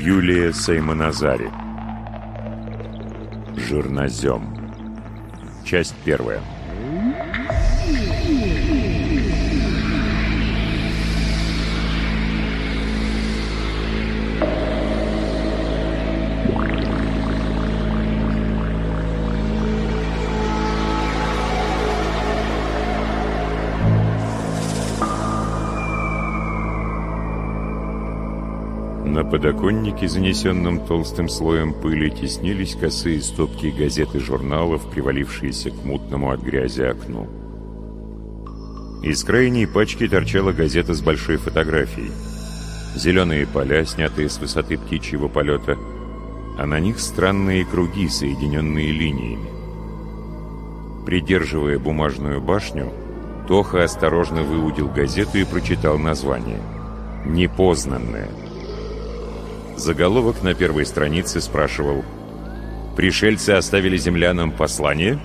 Юлия Саймоназари. Жирнозем. Часть первая. На подоконнике, занесенном толстым слоем пыли, теснились косые стопки газет и журналов, привалившиеся к мутному от грязи окну. Из крайней пачки торчала газета с большой фотографией. Зеленые поля, снятые с высоты птичьего полета, а на них странные круги, соединенные линиями. Придерживая бумажную башню, Тоха осторожно выудил газету и прочитал название «Непознанное». Заголовок на первой странице спрашивал: «Пришельцы оставили землянам послание?»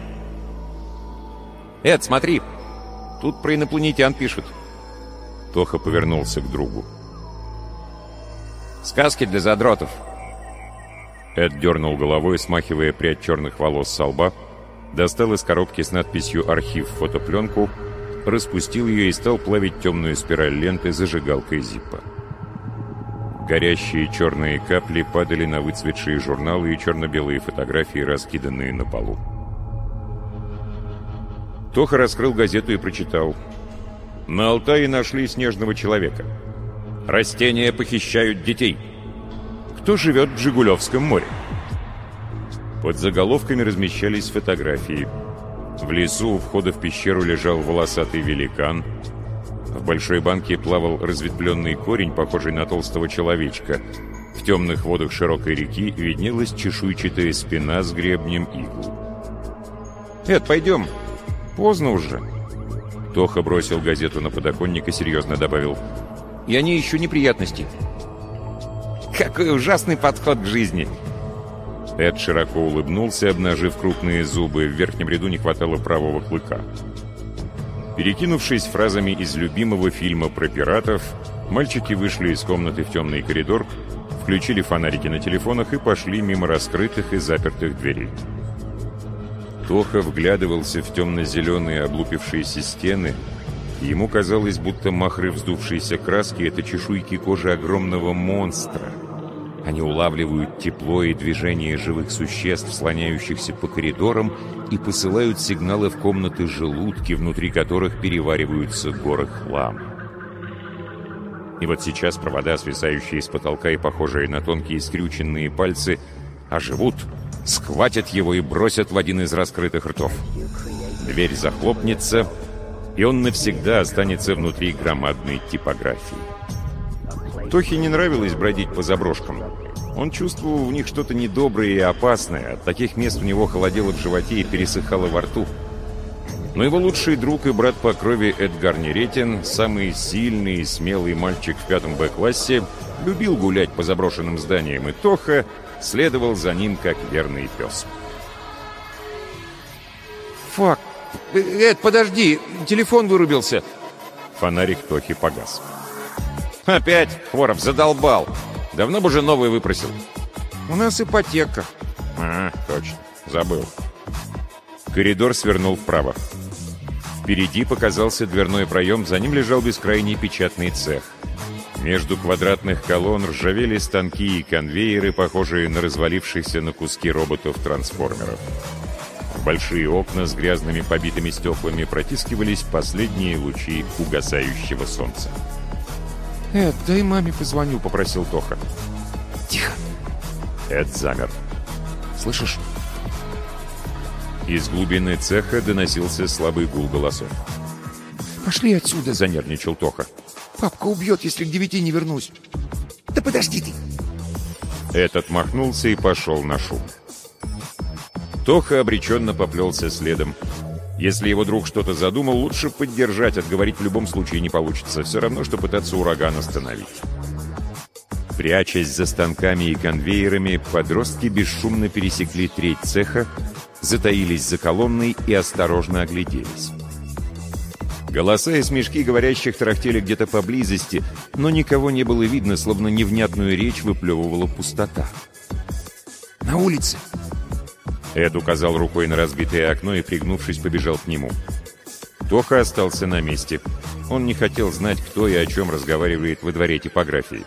«Эд, смотри! Тут про инопланетян пишут». Тоха повернулся к другу. «Сказки для задротов». Эд дернул головой, смахивая прядь черных волос со лба, достал из коробки с надписью «Архив» фотопленку, распустил ее и стал плавить темную спираль ленты зажигалкой Зиппа. Горящие черные капли падали на выцветшие журналы и черно-белые фотографии, раскиданные на полу. Тоха раскрыл газету и прочитал: «На Алтае нашли снежного человека. Растения похищают детей. Кто живет в Жигулевском море?» Под заголовками размещались фотографии. В лесу у входа в пещеру лежал волосатый великан. В большой банке плавал разветвленный корень, похожий на толстого человечка. В темных водах широкой реки виднелась чешуйчатая спина с гребнем игл. «Эд, пойдем! Поздно уже!» Тоха бросил газету на подоконник и серьезно добавил: «Я не ищу неприятностей». «Какой ужасный подход к жизни!» Эд широко улыбнулся, обнажив крупные зубы. В верхнем ряду не хватало правого клыка. Перекинувшись фразами из любимого фильма про пиратов, мальчики вышли из комнаты в темный коридор, включили фонарики на телефонах и пошли мимо раскрытых и запертых дверей. Тоха вглядывался в темно-зеленые облупившиеся стены, и ему казалось, будто махры вздувшейся краски — это чешуйки кожи огромного монстра. Они улавливают тепло и движение живых существ, слоняющихся по коридорам, и посылают сигналы в комнаты желудки, внутри которых перевариваются горы хлама. И вот сейчас провода, свисающие с потолка и похожие на тонкие скрюченные пальцы, оживут, схватят его и бросят в один из раскрытых ртов. Дверь захлопнется, и он навсегда останется внутри громадной типографии. Тохе не нравилось бродить по заброшкам. Он чувствовал в них что-то недоброе и опасное. От таких мест у него холодело в животе и пересыхало во рту. Но его лучший друг и брат по крови Эдгар Неретин, самый сильный и смелый мальчик в 5 Б-классе, любил гулять по заброшенным зданиям, и Тоха следовал за ним, как верный пес. «Фак! Эд, подожди! Телефон вырубился!» Фонарик Тохи погас. «Опять? Хворов задолбал! Давно бы уже новый выпросил!» «У нас ипотека!» «А, точно, забыл!» Коридор свернул вправо. Впереди показался дверной проем, за ним лежал бескрайний печатный цех. Между квадратных колонн ржавели станки и конвейеры, похожие на развалившихся на куски роботов-трансформеров. В большие окна с грязными побитыми стеклами протискивались последние лучи угасающего солнца. «Эд, дай маме позвоню», — попросил Тоха. «Тихо!» Эд замер. «Слышишь?» Из глубины цеха доносился слабый гул голосов. «Пошли отсюда!» — занервничал Тоха. «Папка убьет, если к 9 не вернусь!» «Да подожди ты!» Эд отмахнулся и пошел на шум. Тоха обреченно поплелся следом. Если его друг что-то задумал, лучше поддержать, отговорить в любом случае не получится. Все равно, что пытаться ураган остановить. Прячась за станками и конвейерами, подростки бесшумно пересекли треть цеха, затаились за колонной и осторожно огляделись. Голоса и смешки говорящих тарахтели где-то поблизости, но никого не было видно, словно невнятную речь выплевывала пустота. «На улице!» Эд указал рукой на разбитое окно и, пригнувшись, побежал к нему. Тоха остался на месте. Он не хотел знать, кто и о чем разговаривает во дворе типографии.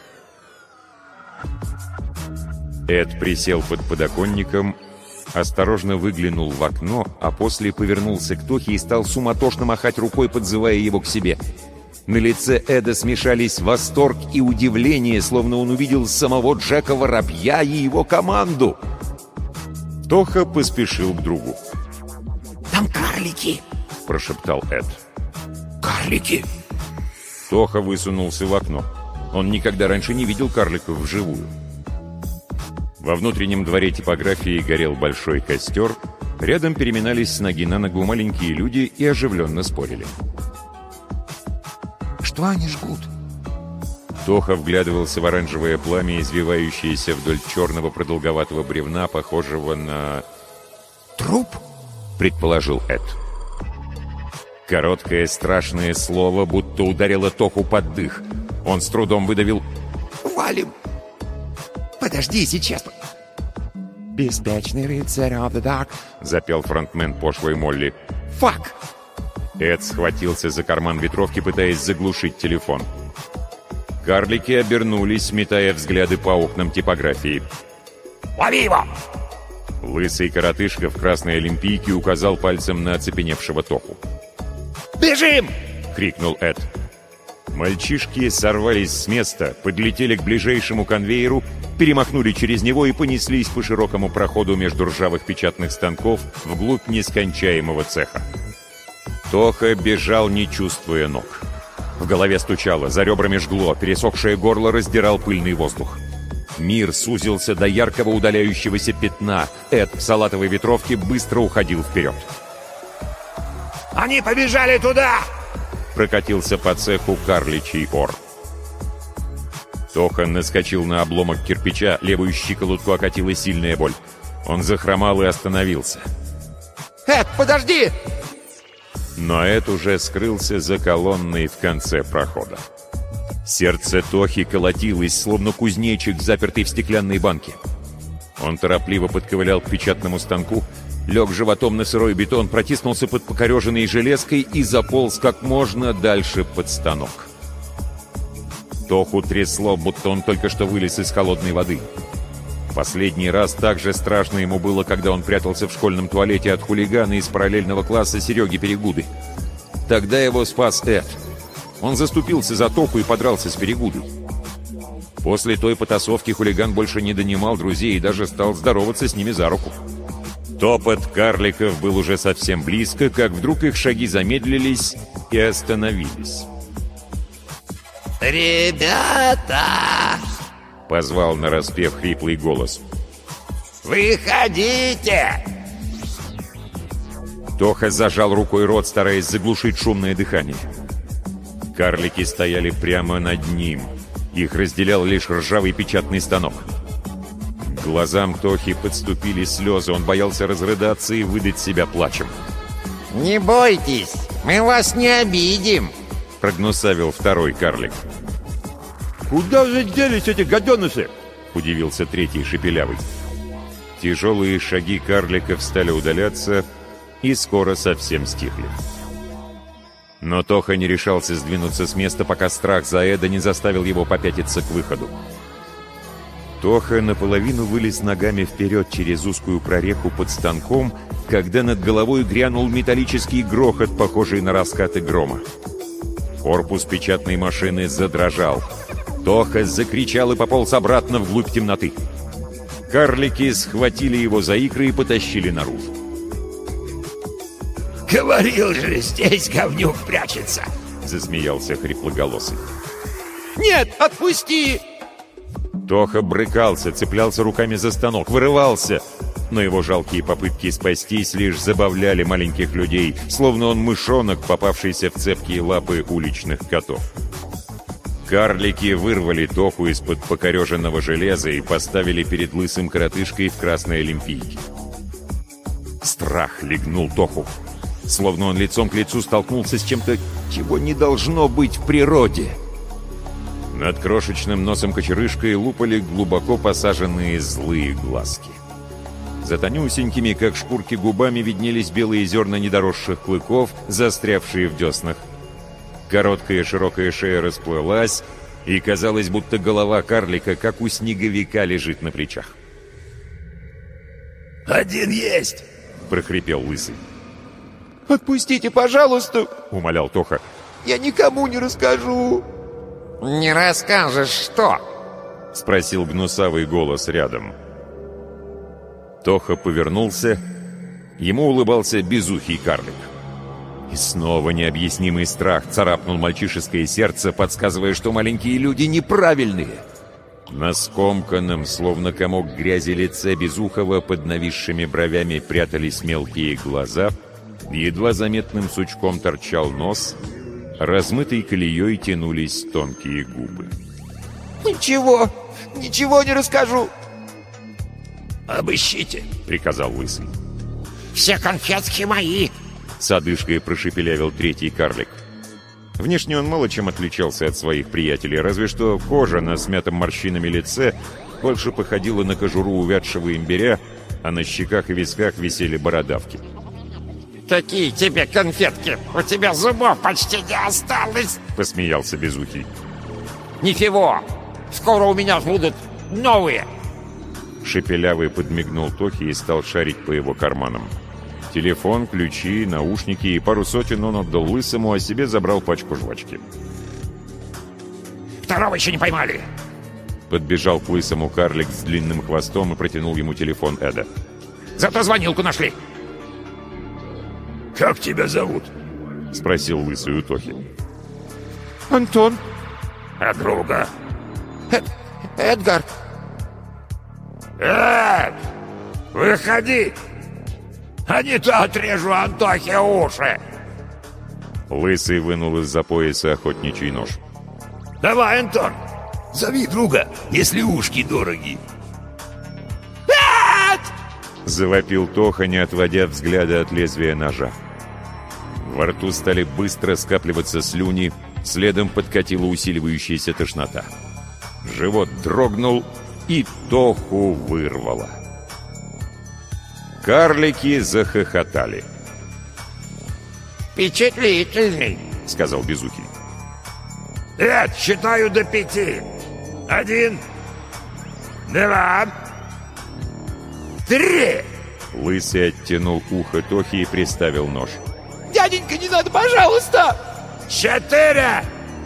Эд присел под подоконником, осторожно выглянул в окно, а после повернулся к Тохе и стал суматошно махать рукой, подзывая его к себе. На лице Эда смешались восторг и удивление, словно он увидел самого Джека Воробья и его команду. Тоха поспешил к другу. «Там карлики!» — прошептал Эд. «Карлики!» Тоха высунулся в окно. Он никогда раньше не видел карликов вживую. Во внутреннем дворе типографии горел большой костер, рядом переминались с ноги на ногу маленькие люди и оживленно спорили. «Что они жгут?» Тоха вглядывался в оранжевое пламя, извивающееся вдоль черного продолговатого бревна, похожего на... «Труп?» — предположил Эд. Короткое страшное слово будто ударило Тоху под дых. Он с трудом выдавил: «Валим!» «Подожди, сейчас!» «Беспечный рыцарь of the dark», — запел фронтмен пошлой Молли. «Фак!» Эд схватился за карман ветровки, пытаясь заглушить телефон. Карлики обернулись, метая взгляды по окнам типографии. «Лови его!» Лысый коротышка в красной олимпийке указал пальцем на оцепеневшего Тоху. «Бежим!» — крикнул Эд. Мальчишки сорвались с места, подлетели к ближайшему конвейеру, перемахнули через него и понеслись по широкому проходу между ржавых печатных станков вглубь нескончаемого цеха. Тоха бежал, не чувствуя ног. В голове стучало, за ребрами жгло, пересохшее горло раздирал пыльный воздух. Мир сузился до яркого удаляющегося пятна. Эд в салатовой ветровке быстро уходил вперед. «Они побежали туда!» Прокатился по цеху карличий ор. Тоха наскочил на обломок кирпича, левую щиколотку окатила сильная боль. Он захромал и остановился. «Эд, подожди!» Но Эд уже скрылся за колонной в конце прохода. Сердце Тохи колотилось, словно кузнечик, запертый в стеклянной банке. Он торопливо подковылял к печатному станку, лег животом на сырой бетон, протиснулся под покореженной железкой и заполз как можно дальше под станок. Тоху трясло, будто он только что вылез из холодной воды. Последний раз так же страшно ему было, когда он прятался в школьном туалете от хулигана из параллельного класса Сереги Перегуды. Тогда его спас Эд. Он заступился за Тоху и подрался с Перегудой. После той потасовки хулиган больше не донимал друзей и даже стал здороваться с ними за руку. Топот карликов был уже совсем близко, как вдруг их шаги замедлились и остановились. «Ребята!» — позвал нараспев хриплый голос. «Выходите!» Тоха зажал рукой рот, стараясь заглушить шумное дыхание. Карлики стояли прямо над ним. Их разделял лишь ржавый печатный станок. К глазам Тохи подступили слезы. Он боялся разрыдаться и выдать себя плачем. «Не бойтесь, мы вас не обидим!» — прогнусавил второй карлик. «Куда же делись эти гаденыши?» — удивился третий шепелявый. Тяжелые шаги карликов стали удаляться и скоро совсем стихли. Но Тоха не решался сдвинуться с места, пока страх за Эда не заставил его попятиться к выходу. Тоха наполовину вылез ногами вперед через узкую прореху под станком, когда над головой грянул металлический грохот, похожий на раскаты грома. Корпус печатной машины задрожал. Тоха закричал и пополз обратно вглубь темноты. Карлики схватили его за икры и потащили наружу. «Говорил же, здесь говнюк прячется!» — засмеялся хриплоголосый. «Нет, отпусти!» Тоха брыкался, цеплялся руками за станок, вырывался, но его жалкие попытки спастись лишь забавляли маленьких людей, словно он мышонок, попавшийся в цепкие лапы уличных котов. Карлики вырвали Тоху из-под покореженного железа и поставили перед лысым коротышкой в красной олимпийке. Страх легнул Тоху. словно он лицом к лицу столкнулся с чем-то, чего не должно быть в природе. Над крошечным носом кочерышкой лупали глубоко посаженные злые глазки. За тонюсенькими, как шкурки, губами виднелись белые зерна недоросших клыков, застрявшие в деснах. Короткая широкая шея расплылась, и казалось, будто голова карлика, как у снеговика, лежит на плечах. «Один есть!» — прохрипел Лысый. «Отпустите, пожалуйста!» — умолял Тоха. «Я никому не расскажу!» «Не расскажешь, что?» — спросил гнусавый голос рядом. Тоха повернулся. Ему улыбался безухий карлик. И снова необъяснимый страх царапнул мальчишеское сердце, подсказывая, что маленькие люди неправильные. На скомканном, словно комок грязи лице Безухова под нависшими бровями прятались мелкие глаза, едва заметным сучком торчал нос, размытой колеей тянулись тонкие губы. «Ничего не расскажу!» «Обыщите!» — приказал Лысый. «Все конфетки мои!» — с одышкой прошепелявил третий карлик. Внешне он мало чем отличался от своих приятелей, разве что кожа на смятом морщинами лице больше походила на кожуру увядшего имбиря, а на щеках и висках висели бородавки. «Какие тебе конфетки? У тебя зубов почти не осталось!» — посмеялся Безухий. «Ничего! Скоро у меня будут новые!» Шепелявый подмигнул Тохе и стал шарить по его карманам. Телефон, ключи, наушники и пару сотен он отдал Лысому, а себе забрал пачку жвачки. «Второго еще не поймали!» Подбежал к Лысому карлик с длинным хвостом и протянул ему телефон Эда. «Зато звонилку нашли!» «Как тебя зовут?» — спросил Лысый у Тохи. «Антон». «А друга?» «Эдгар». «Эд! Выходи! А не то отрежу Антохе уши!» Лысый вынул из-за пояса охотничий нож. «Давай, Антон, зови друга, если ушки дороги». Завопил Тоха, не отводя взгляда от лезвия ножа. Во рту стали быстро скапливаться слюни, следом подкатила усиливающаяся тошнота. Живот дрогнул, и Тоху вырвало. Карлики захохотали. «Впечатлительный!» — сказал Безухий. «Эд, считаю до 5. 1, 2, 3!» Лысый оттянул ухо Тохи и приставил нож. «Дяденька, не надо, пожалуйста!» 4!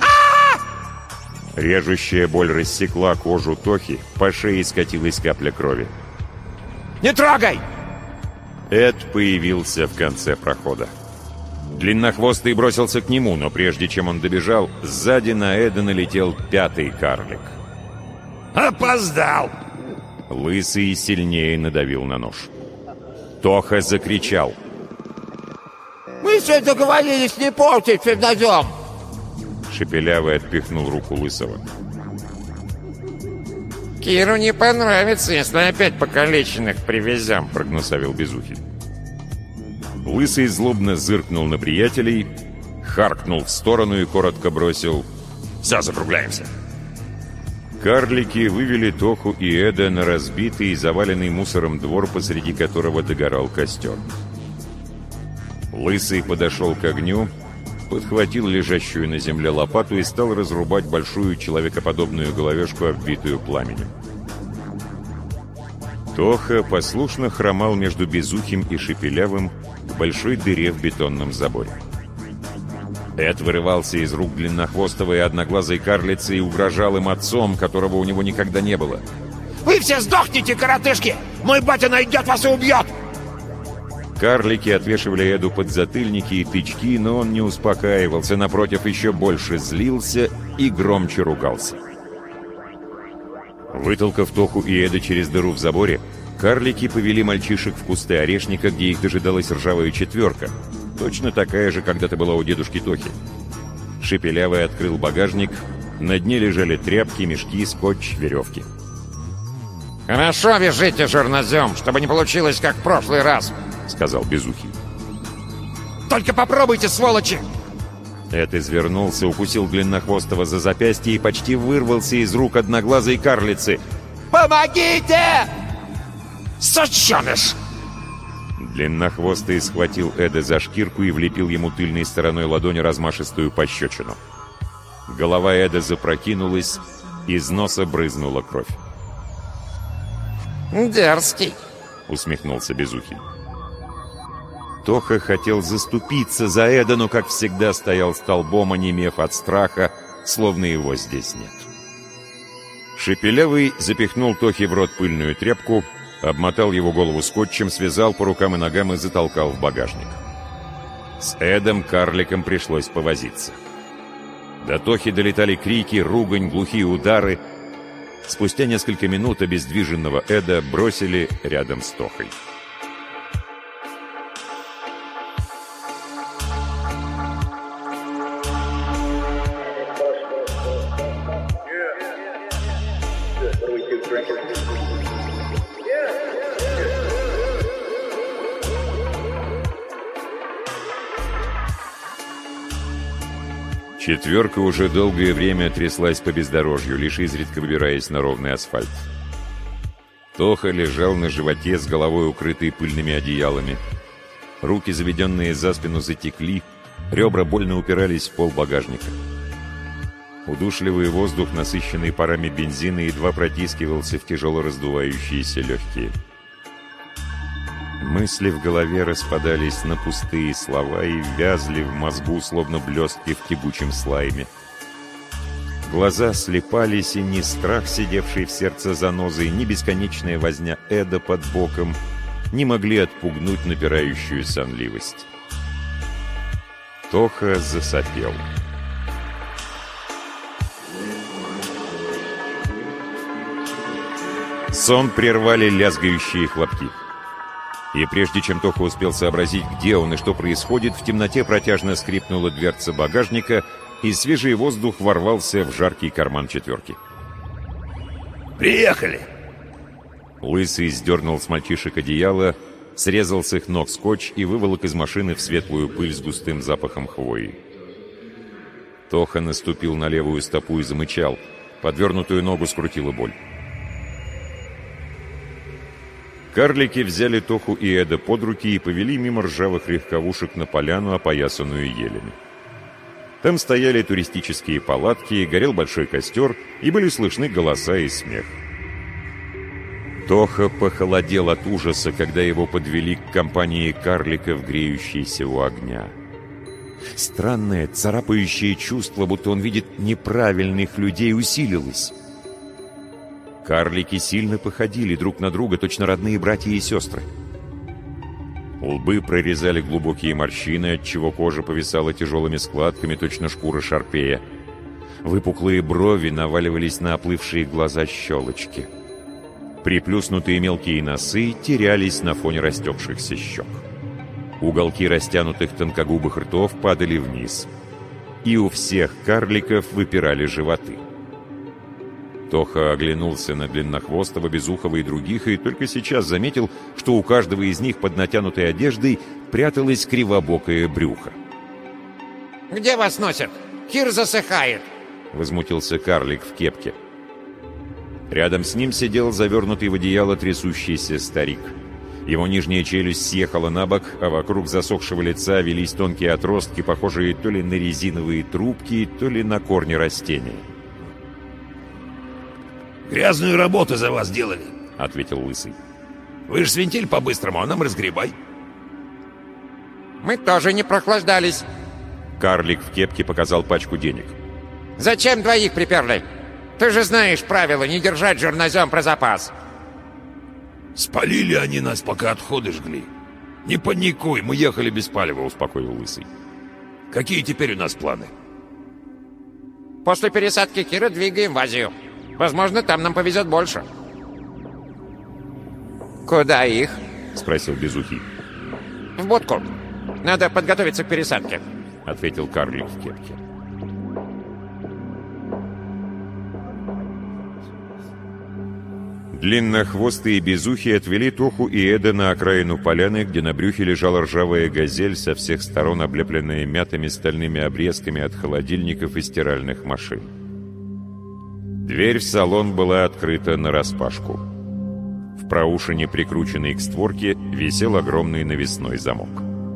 Режущая боль рассекла кожу Тохи, по шее скатилась капля крови. «Не трогай!» Эд появился в конце прохода. Длиннохвостый бросился к нему, но прежде чем он добежал, сзади на Эда налетел пятый карлик. «Опоздал!» Лысый сильнее надавил на нож. Тоха закричал. «Мы все договорились не портить перед ножом!» Шепелявый отпихнул руку Лысого. «Киру не понравится, если опять покалеченных привезем», — прогнусавил Безухий. Лысый злобно зыркнул на приятелей, харкнул в сторону и коротко бросил: «Все, закругляемся!» Карлики вывели Тоху и Эда на разбитый и заваленный мусором двор, посреди которого догорал костер. Лысый подошел к огню, подхватил лежащую на земле лопату и стал разрубать большую человекоподобную головешку, обвитую пламенем. Тоха послушно хромал между Безухим и Шепелявым к большой дыре в бетонном заборе. Эд вырывался из рук длиннохвостого и одноглазой карлицы и угрожал им отцом, которого у него никогда не было. «Вы все сдохнете, коротышки! Мой батя найдет вас и убьет!» Карлики отвешивали Эду подзатыльники и тычки, но он не успокаивался, напротив, еще больше злился и громче ругался. Вытолкав Тоху и Эда через дыру в заборе, карлики повели мальчишек в кусты орешника, где их дожидалась ржавая четверка, точно такая же когда-то была у дедушки Тохи. Шепелявый открыл багажник, на дне лежали тряпки, мешки, скотч, веревки. «Хорошо вяжите жернозем, чтобы не получилось, как в прошлый раз», — сказал Безухий. Только попробуйте, сволочи!» Эд извернулся, укусил Длиннохвостого за запястье и почти вырвался из рук одноглазой карлицы. «Помогите! Сученыш!» Длиннохвостый схватил Эда за шкирку и влепил ему тыльной стороной ладони размашистую пощечину. Голова Эда запрокинулась, из носа брызнула кровь. «Дерзкий!» — усмехнулся Безухий. Тоха хотел заступиться за Эда, но, как всегда, стоял столбом, онемев от страха, словно его здесь нет. Шепелявый запихнул Тохе в рот пыльную тряпку, обмотал его голову скотчем, связал по рукам и ногам и затолкал в багажник. С Эдом карликом пришлось повозиться. До Тохи долетали крики, ругань, глухие удары. Спустя несколько минут обездвиженного Эда бросили рядом с Тохой. Четверка уже долгое время тряслась по бездорожью, лишь изредка выбираясь на ровный асфальт. Тоха лежал на животе с головой, укрытой пыльными одеялами. Руки, заведенные за спину, затекли, ребра больно упирались в пол багажника. Удушливый воздух, насыщенный парами бензина, едва протискивался в тяжело раздувающиеся легкие. Мысли в голове распадались на пустые слова и вязли в мозгу, словно блестки в кибучем слайме. Глаза слепались, и ни страх, сидевший в сердце занозой, ни бесконечная возня Эда под боком не могли отпугнуть напирающую сонливость. Тоха засопел. Сон прервали лязгающие хлопки. И прежде чем Тоха успел сообразить, где он и что происходит, в темноте протяжно скрипнула дверца багажника, и свежий воздух ворвался в жаркий карман четверки. «Приехали!» Лысый сдернул с мальчишек одеяло, срезал с их ног скотч и выволок из машины в светлую пыль с густым запахом хвои. Тоха наступил на левую стопу и замычал. Подвернутую ногу скрутила боль. Карлики взяли Тоху и Эда под руки и повели мимо ржавых легковушек на поляну, опоясанную елями. Там стояли туристические палатки, горел большой костер, и были слышны голоса и смех. Тоха похолодел от ужаса, когда его подвели к компании карликов, греющейся у огня. Странное, царапающее чувство, будто он видит неправильных людей, усилилось. Карлики сильно походили друг на друга, точно родные братья и сестры. Лбы прорезали глубокие морщины, отчего кожа повисала тяжелыми складками, точно шкура шарпея. Выпуклые брови наваливались на оплывшие глаза щелочки. Приплюснутые мелкие носы терялись на фоне растекшихся щек. Уголки растянутых тонкогубых ртов падали вниз. И у всех карликов выпирали животы. Тоха оглянулся на Длиннохвостого, Безухого и других, и только сейчас заметил, что у каждого из них под натянутой одеждой пряталось кривобокое брюхо. «Где вас носят? Кир засыхает!» — возмутился карлик в кепке. Рядом с ним сидел завернутый в одеяло трясущийся старик. Его нижняя челюсть съехала на бок, а вокруг засохшего лица велись тонкие отростки, похожие то ли на резиновые трубки, то ли на корни растения. «Грязную работу за вас делали», — ответил Лысый. «Вы ж свинтили по-быстрому, а нам разгребай». «Мы тоже не прохлаждались». Карлик в кепке показал пачку денег. «Зачем двоих приперли? Ты же знаешь правила, не держать журнозем про запас». «Спалили они нас, пока отходы жгли. Не паникуй, мы ехали без палева», — успокоил Лысый. «Какие теперь у нас планы?» «После пересадки Кира двигаем в Азию. Возможно, там нам повезет больше». «Куда их?» — спросил Безухий. «В будку. Надо подготовиться к пересадке», — ответил карлик в кепке. Длиннохвостые безухи отвели Тоху и Эда на окраину поляны, где на брюхе лежала ржавая газель, со всех сторон облепленная мятыми стальными обрезками от холодильников и стиральных машин. Дверь в салон была открыта нараспашку. В проушине, прикрученной к створке, висел огромный навесной замок.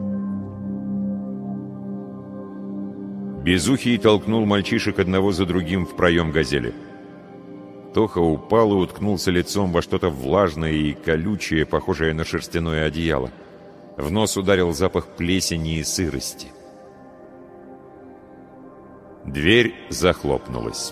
Безухий толкнул мальчишек одного за другим в проем газели. Тоха упал и уткнулся лицом во что-то влажное и колючее, похожее на шерстяное одеяло. В нос ударил запах плесени и сырости. Дверь захлопнулась.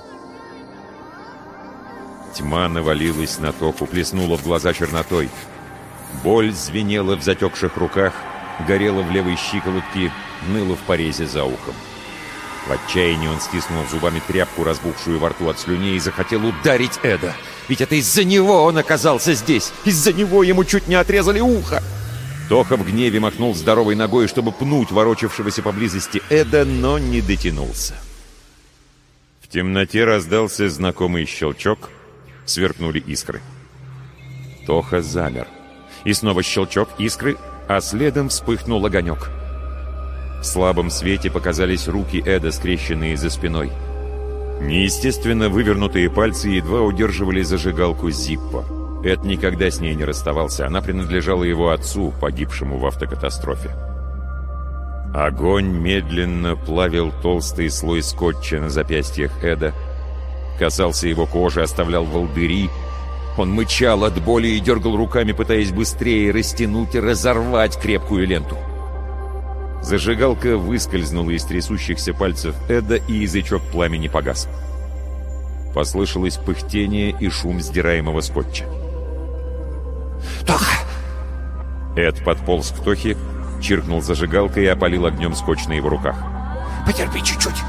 Тьма навалилась на Тоху, плеснула в глаза чернотой. Боль звенела в затекших руках, горела в левой щиколотке, ныла в порезе за ухом. В отчаянии он стиснул зубами тряпку, разбухшую во рту от слюней, и захотел ударить Эда. Ведь это из-за него он оказался здесь. Из-за него ему чуть не отрезали ухо. Тоха в гневе махнул здоровой ногой, чтобы пнуть ворочавшегося поблизости Эда, но не дотянулся. В темноте раздался знакомый щелчок, сверкнули искры. Тоха замер. И снова щелчок, искры, а следом вспыхнул огонек. В слабом свете показались руки Эда, скрещенные за спиной. Неестественно вывернутые пальцы едва удерживали зажигалку Зиппо. Эд никогда с ней не расставался, она принадлежала его отцу, погибшему в автокатастрофе. Огонь медленно плавил толстый слой скотча на запястьях Эда, касался его кожи, оставлял волдыри. Он мычал от боли и дергал руками, пытаясь быстрее растянуть и разорвать крепкую ленту. Зажигалка выскользнула из трясущихся пальцев Эда, и язычок пламени погас. Послышалось пыхтение и шум сдираемого скотча. «Тоха!» Эд подполз к Тохе, чиркнул зажигалкой и опалил огнем скотч на его руках. «Потерпи чуть-чуть!»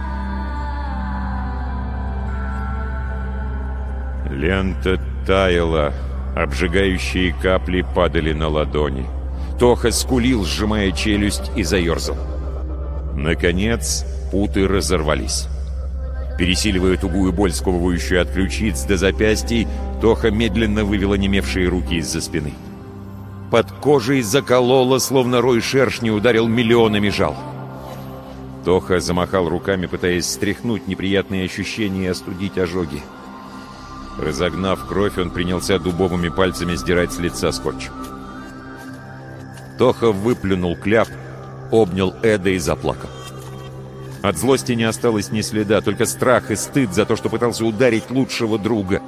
Лента таяла, обжигающие капли падали на ладони. Тоха скулил, сжимая челюсть, и заерзал. Наконец, путы разорвались. Пересиливая тугую боль, сковывающую от ключиц до запястий, Тоха медленно вывел онемевшие руки из-за спины. Под кожей закололо, словно рой шершней ударил миллионами жал. Тоха замахал руками, пытаясь стряхнуть неприятные ощущения и остудить ожоги. Разогнав кровь, он принялся дубовыми пальцами сдирать с лица скотч. Тоха выплюнул кляп, обнял Эда и заплакал. От злости не осталось ни следа, только страх и стыд за то, что пытался ударить лучшего друга.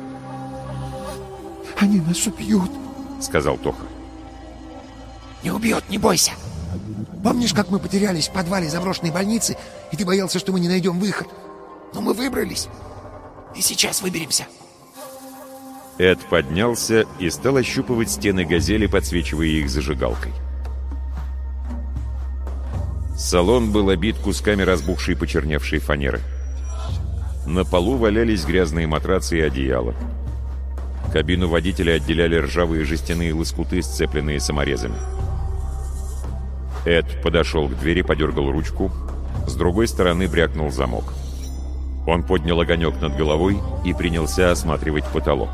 «Они нас убьют», — сказал Тоха. «Не убьет, не бойся!» «Помнишь, как мы потерялись в подвале заброшенной больницы, и ты боялся, что мы не найдем выход? Но мы выбрались, и сейчас выберемся». Эд поднялся и стал ощупывать стены газели, подсвечивая их зажигалкой. Салон был обит кусками разбухшей почерневшей фанеры. На полу валялись грязные матрацы и одеяла. Кабину водителя отделяли ржавые жестяные лоскуты, сцепленные саморезами. Эд подошел к двери, подергал ручку. С другой стороны брякнул замок. Он поднял огонек над головой и принялся осматривать потолок.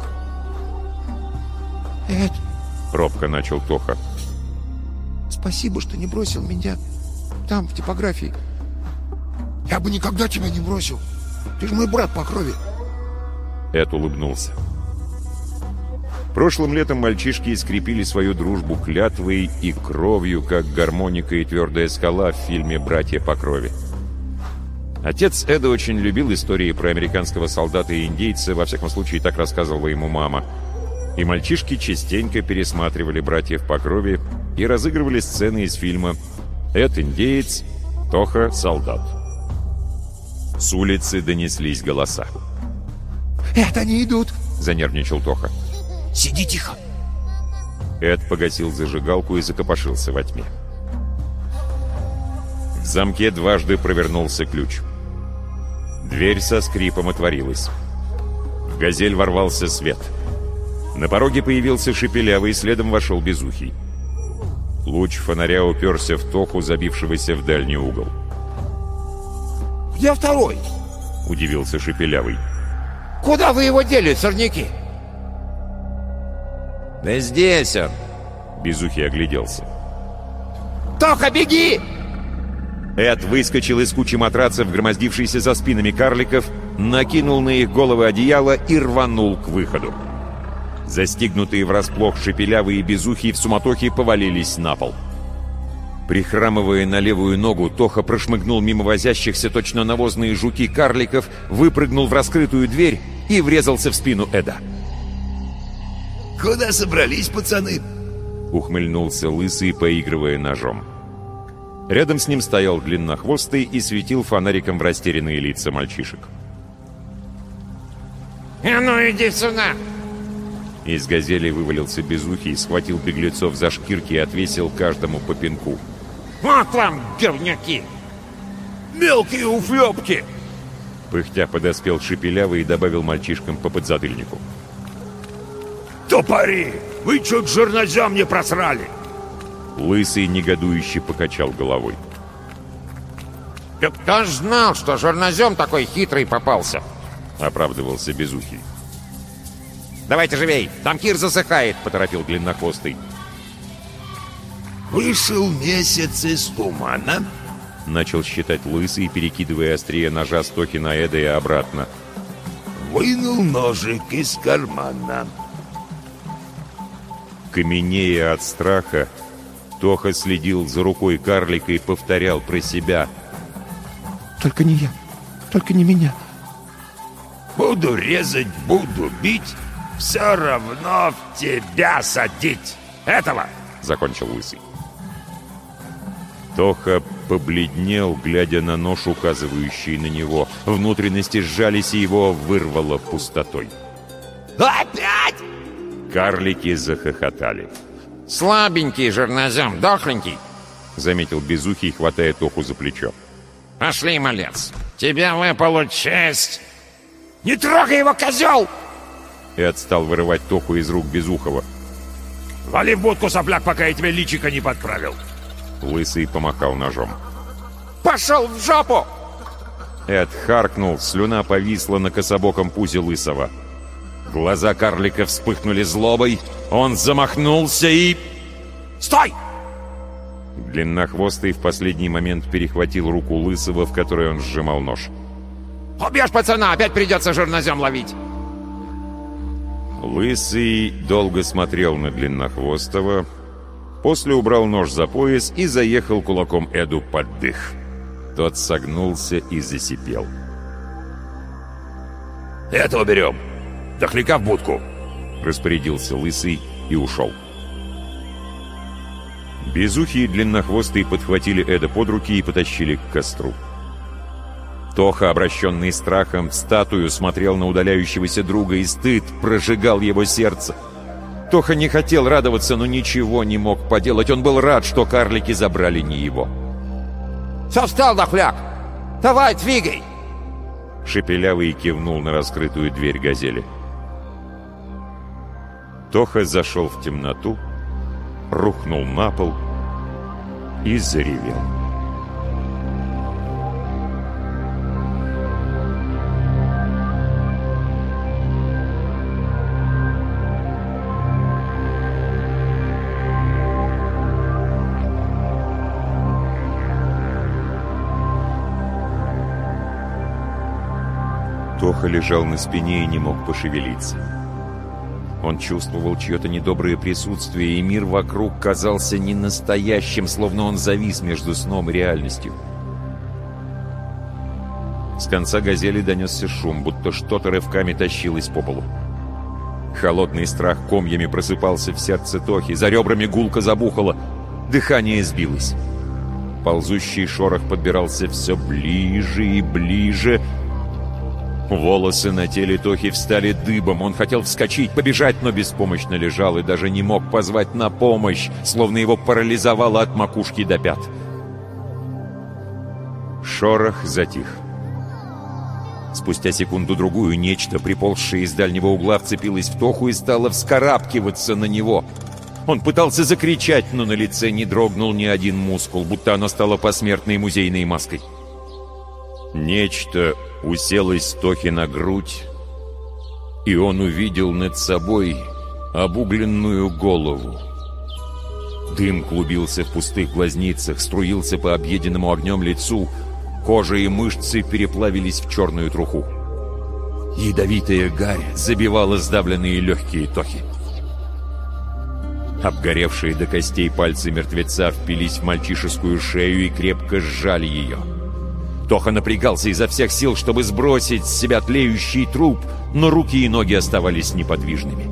«Эд», — робко начал Тоха, — «спасибо, что не бросил меня там, в типографии. Я бы никогда тебя не бросил. Ты же мой брат по крови». Эд улыбнулся. Прошлым летом мальчишки скрепили свою дружбу клятвой и кровью, как гармоника и твердая скала в фильме «Братья по крови». Отец Эда очень любил истории про американского солдата и индейца, во всяком случае, так рассказывала ему мама. И мальчишки частенько пересматривали «Братьев по крови» и разыгрывали сцены из фильма «Эд индеец, Тоха солдат». С улицы донеслись голоса. «Эд, они идут!» — занервничал Тоха. «Сиди тихо!» Эд погасил зажигалку и закопошился во тьме. В замке дважды провернулся ключ. Дверь со скрипом отворилась. В газель ворвался свет. На пороге появился Шепелявый, следом вошел Безухий. Луч фонаря уперся в Тоху, забившегося в дальний угол. «Где второй?» — удивился Шепелявый. «Куда вы его дели, сорняки?» «Да здесь он!» Безухий огляделся. «Тоха, беги!» Эд выскочил из кучи матрацев, громоздившейся за спинами карликов, накинул на их головы одеяло и рванул к выходу. Застигнутые врасплох Шепелявый и Безухий в суматохе повалились на пол. Прихрамывая на левую ногу, Тоха прошмыгнул мимо возящихся точно навозные жуки карликов, выпрыгнул в раскрытую дверь и врезался в спину Эда. «Куда собрались, пацаны?» — ухмыльнулся Лысый, поигрывая ножом. Рядом с ним стоял Длиннохвостый и светил фонариком в растерянные лица мальчишек. «А ну иди сюда!» Из газели вывалился Безухий, схватил беглецов за шкирки и отвесил каждому по пинку. «Вот вам, говняки!» «Мелкие уфлёпки!» Пыхтя подоспел Шепелявый и добавил мальчишкам по подзатыльнику. «Топори! Вы чуть жирнозем не просрали!» Лысый негодующе покачал головой. «Да кто ж знал, что жирнозем такой хитрый попался?» — оправдывался Безухий. «Давайте живей! Там Кир засыхает!» — поторопил Длиннохвостый. «Вышел месяц из тумана», — начал считать Лысый, перекидывая острие ножа с Тохи на Эда и обратно. «вынул ножик из кармана». Каменея от страха, Тоха следил за рукой карлика и повторял про себя. Только не я, только не меня. «Буду резать, буду бить, все равно в тебя садить. Этого!» — закончил Лысый. Тоха побледнел, глядя на нож, указывающий на него. Внутренности сжались, и его вырвало пустотой. «Опять?» Карлики захохотали. «Слабенький жирнозем, дохленький!» — заметил Безухий, хватая Тоху за плечо. «Пошли, малец! Тебе выпала честь!» «Не трогай его, козел!» Эд стал вырывать Тоху из рук Безухова. «Вали в будку, сопляк, пока я тебе личико не подправил!» Лысый помахал ножом. «Пошел в жопу!» Эд харкнул, слюна повисла на кособоком пузе Лысого. Глаза карлика вспыхнули злобой, он замахнулся и... «Стой!» Длиннохвостый в последний момент перехватил руку Лысого, в которой он сжимал нож. «Убьешь пацана, опять придется жирнозем ловить!» Лысый долго смотрел на Длиннохвостого, после убрал нож за пояс и заехал кулаком Эду под дых. Тот согнулся и засипел. «Этого берем! Дохляка в будку!» — распорядился Лысый и ушел. Безухий и Длиннохвостый подхватили Эда под руки и потащили к костру. Тоха, обращенный страхом, в статую смотрел на удаляющегося друга, и стыд прожигал его сердце. Тоха не хотел радоваться, но ничего не мог поделать. Он был рад, что карлики забрали не его. «Все, встал, дохляк! Давай, двигай!» Шепелявый кивнул на раскрытую дверь газели. Тоха зашел в темноту, рухнул на пол и заревел. Тоха лежал на спине и не мог пошевелиться. Он чувствовал чье-то недоброе присутствие, и мир вокруг казался ненастоящим, словно он завис между сном и реальностью. С конца газели донесся шум, будто что-то рывками тащилось по полу. Холодный страх комьями просыпался в сердце Тохи, за ребрами гулко забухало, дыхание сбилось. Ползущий шорох подбирался все ближе и ближе. Волосы на теле Тохи встали дыбом. Он хотел вскочить, побежать, но беспомощно лежал и даже не мог позвать на помощь, словно его парализовало от макушки до пят. Шорох затих. Спустя секунду-другую нечто, приползшее из дальнего угла, вцепилось в Тоху и стало вскарабкиваться на него. Он пытался закричать, но на лице не дрогнул ни один мускул, будто оно стало посмертной музейной маской. Нечто уселось Тохе на грудь, и он увидел над собой обугленную голову. Дым клубился в пустых глазницах, струился по объеденному огнем лицу, кожа и мышцы переплавились в черную труху. Ядовитая гарь забивала сдавленные легкие Тохи. Обгоревшие до костей пальцы мертвеца впились в мальчишескую шею и крепко сжали ее. Тоха напрягался изо всех сил, чтобы сбросить с себя тлеющий труп, но руки и ноги оставались неподвижными.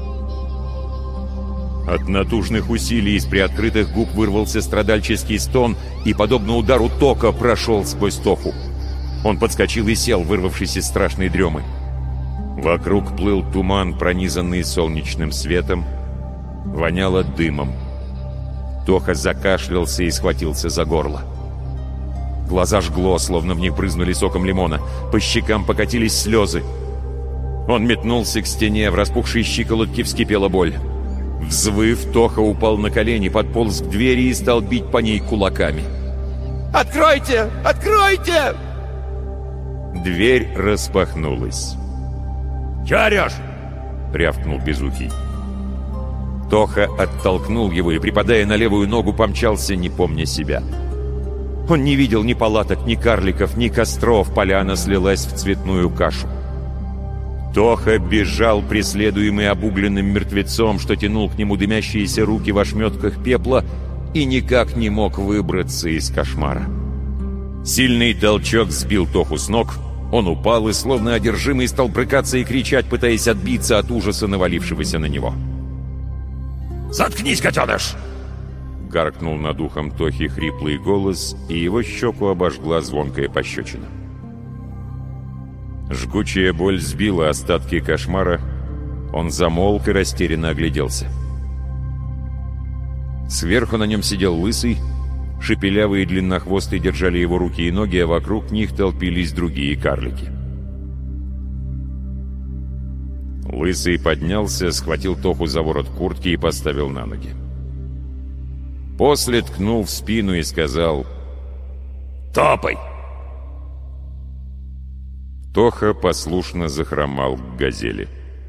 От натужных усилий из приоткрытых губ вырвался страдальческий стон и, подобно удару тока, прошел сквозь Тоху. Он подскочил и сел, вырвавшись из страшной дремы. Вокруг плыл туман, пронизанный солнечным светом, воняло дымом. Тоха закашлялся и схватился за горло. Глаза жгло, словно в них брызнули соком лимона. По щекам покатились слезы. Он метнулся к стене, в распухшей щиколотке вскипела боль. Взвыв, Тоха упал на колени, подполз к двери и стал бить по ней кулаками. «Откройте! Откройте!» Дверь распахнулась. «Чё орёшь?» — рявкнул Безухий. Тоха оттолкнул его и, припадая на левую ногу, помчался, не помня себя. Он не видел ни палаток, ни карликов, ни костров, поляна слилась в цветную кашу. Тоха бежал, преследуемый обугленным мертвецом, что тянул к нему дымящиеся руки в ошметках пепла, и никак не мог выбраться из кошмара. Сильный толчок сбил Тоху с ног, он упал и, словно одержимый, стал брыкаться и кричать, пытаясь отбиться от ужаса, навалившегося на него. «Заткнись, котеныш!» Гаркнул над ухом Тохи хриплый голос, и его щеку обожгла звонкая пощечина. Жгучая боль сбила остатки кошмара. Он замолк и растерянно огляделся. Сверху на нем сидел Лысый. Шепелявые длиннохвостые держали его руки и ноги, а вокруг них толпились другие карлики. Лысый поднялся, схватил Тоху за ворот куртки и поставил на ноги. После ткнул в спину и сказал: «Топай!» Тоха послушно захромал к газели.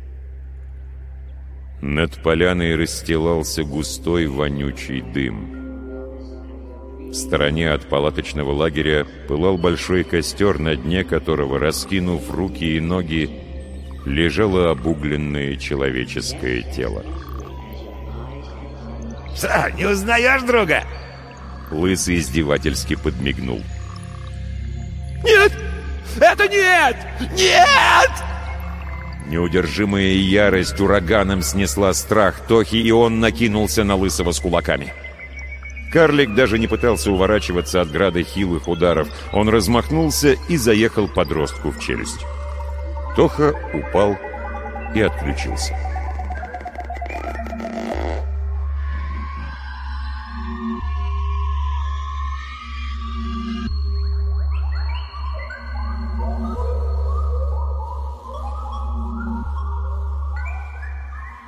Над поляной расстилался густой вонючий дым. В стороне от палаточного лагеря пылал большой костер, на дне которого, раскинув руки и ноги, лежало обугленное человеческое тело. «Что, не узнаешь друга?» Лысый издевательски подмигнул. «Нет! Это нет! Нет!» Неудержимая ярость ураганом снесла страх Тохи, и он накинулся на Лысого с кулаками. Карлик даже не пытался уворачиваться от града хилых ударов. Он размахнулся и заехал подростку в челюсть. Тоха упал и отключился.